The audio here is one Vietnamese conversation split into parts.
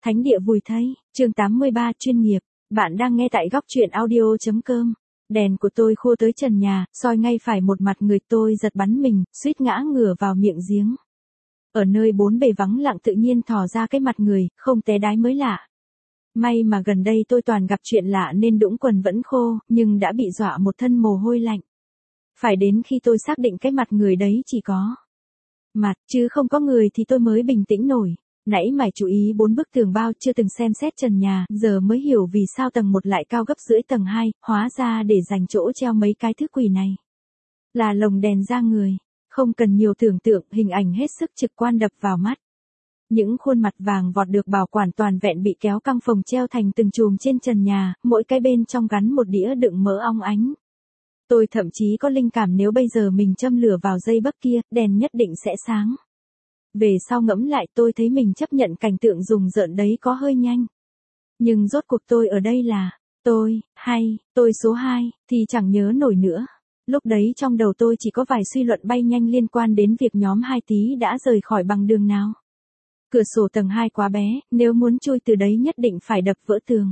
Thánh địa vùi thây, chương 83 chuyên nghiệp, bạn đang nghe tại góc truyện audio.com. Đèn của tôi khô tới trần nhà, soi ngay phải một mặt người tôi giật bắn mình, suýt ngã ngửa vào miệng giếng. Ở nơi bốn bề vắng lặng tự nhiên thò ra cái mặt người, không té đái mới lạ. May mà gần đây tôi toàn gặp chuyện lạ nên đũng quần vẫn khô, nhưng đã bị dọa một thân mồ hôi lạnh. Phải đến khi tôi xác định cái mặt người đấy chỉ có mặt, chứ không có người thì tôi mới bình tĩnh nổi. Nãy mải chú ý 4 bức tường bao chưa từng xem xét trần nhà, giờ mới hiểu vì sao tầng 1 lại cao gấp rưỡi tầng 2, hóa ra để dành chỗ treo mấy cái thứ quỷ này. Là lồng đèn ra người, không cần nhiều tưởng tượng, hình ảnh hết sức trực quan đập vào mắt. Những khuôn mặt vàng vọt được bảo quản toàn vẹn bị kéo căng phồng treo thành từng chùm trên trần nhà, mỗi cái bên trong gắn một đĩa đựng mỡ ong ánh. Tôi thậm chí có linh cảm nếu bây giờ mình châm lửa vào dây bấc kia, đèn nhất định sẽ sáng. Về sau ngẫm lại tôi thấy mình chấp nhận cảnh tượng rùng rợn đấy có hơi nhanh. Nhưng rốt cuộc tôi ở đây là tôi, hay tôi số 2, thì chẳng nhớ nổi nữa. Lúc đấy trong đầu tôi chỉ có vài suy luận bay nhanh liên quan đến việc nhóm 2 tí đã rời khỏi bằng đường nào. Cửa sổ tầng 2 quá bé, nếu muốn chui từ đấy nhất định phải đập vỡ tường.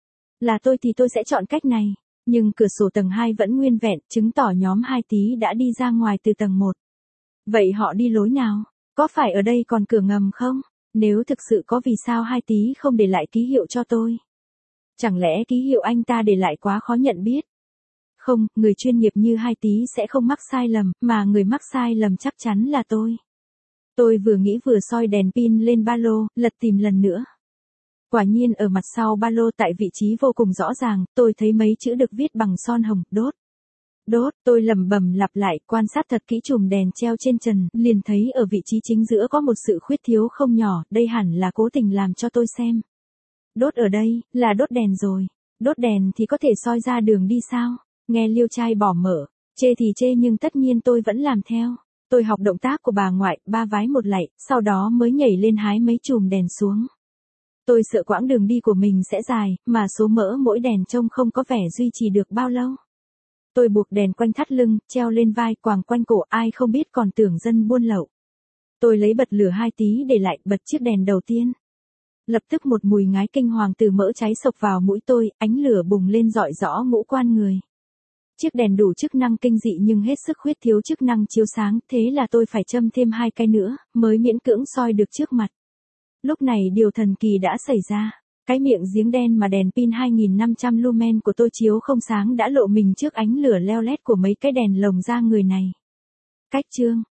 Là tôi thì tôi sẽ chọn cách này. Nhưng cửa sổ tầng 2 vẫn nguyên vẹn, chứng tỏ nhóm 2 tí đã đi ra ngoài từ tầng 1. Vậy họ đi lối nào? Có phải ở đây còn cửa ngầm không? Nếu thực sự có vì sao 2 tí không để lại ký hiệu cho tôi? Chẳng lẽ ký hiệu anh ta để lại quá khó nhận biết? Không, người chuyên nghiệp như 2 tí sẽ không mắc sai lầm, mà người mắc sai lầm chắc chắn là tôi. Tôi vừa nghĩ vừa soi đèn pin lên ba lô, lật tìm lần nữa. Quả nhiên ở mặt sau ba lô tại vị trí vô cùng rõ ràng, tôi thấy mấy chữ được viết bằng son hồng, đốt. Đốt, tôi lẩm bẩm lặp lại, quan sát thật kỹ chùm đèn treo trên trần, liền thấy ở vị trí chính giữa có một sự khuyết thiếu không nhỏ, đây hẳn là cố tình làm cho tôi xem. Đốt ở đây, là đốt đèn rồi. Đốt đèn thì có thể soi ra đường đi sao? Nghe liêu trai bỏ mở, chê thì chê nhưng tất nhiên tôi vẫn làm theo. Tôi học động tác của bà ngoại, 3 vái 1 lạy, sau đó mới nhảy lên hái mấy chùm đèn xuống. Tôi sợ quãng đường đi của mình sẽ dài, mà số mỡ mỗi đèn trông không có vẻ duy trì được bao lâu. Tôi buộc đèn quanh thắt lưng, treo lên vai, quàng quanh cổ, ai không biết còn tưởng dân buôn lậu. Tôi lấy bật lửa 2 tí để lại, bật chiếc đèn đầu tiên. Lập tức một mùi ngái kinh hoàng từ mỡ cháy sộc vào mũi tôi, ánh lửa bùng lên rọi rõ ngũ quan người. Chiếc đèn đủ chức năng kinh dị nhưng hết sức khuyết thiếu chức năng chiếu sáng, thế là tôi phải châm thêm 2 cái nữa, mới miễn cưỡng soi được trước mặt. Lúc này điều thần kỳ đã xảy ra. Cái miệng giếng đen mà đèn pin 2500 lumen của tôi chiếu không sáng đã lộ mình trước ánh lửa leo lét của mấy cái đèn lồng ra người này. Cách chương,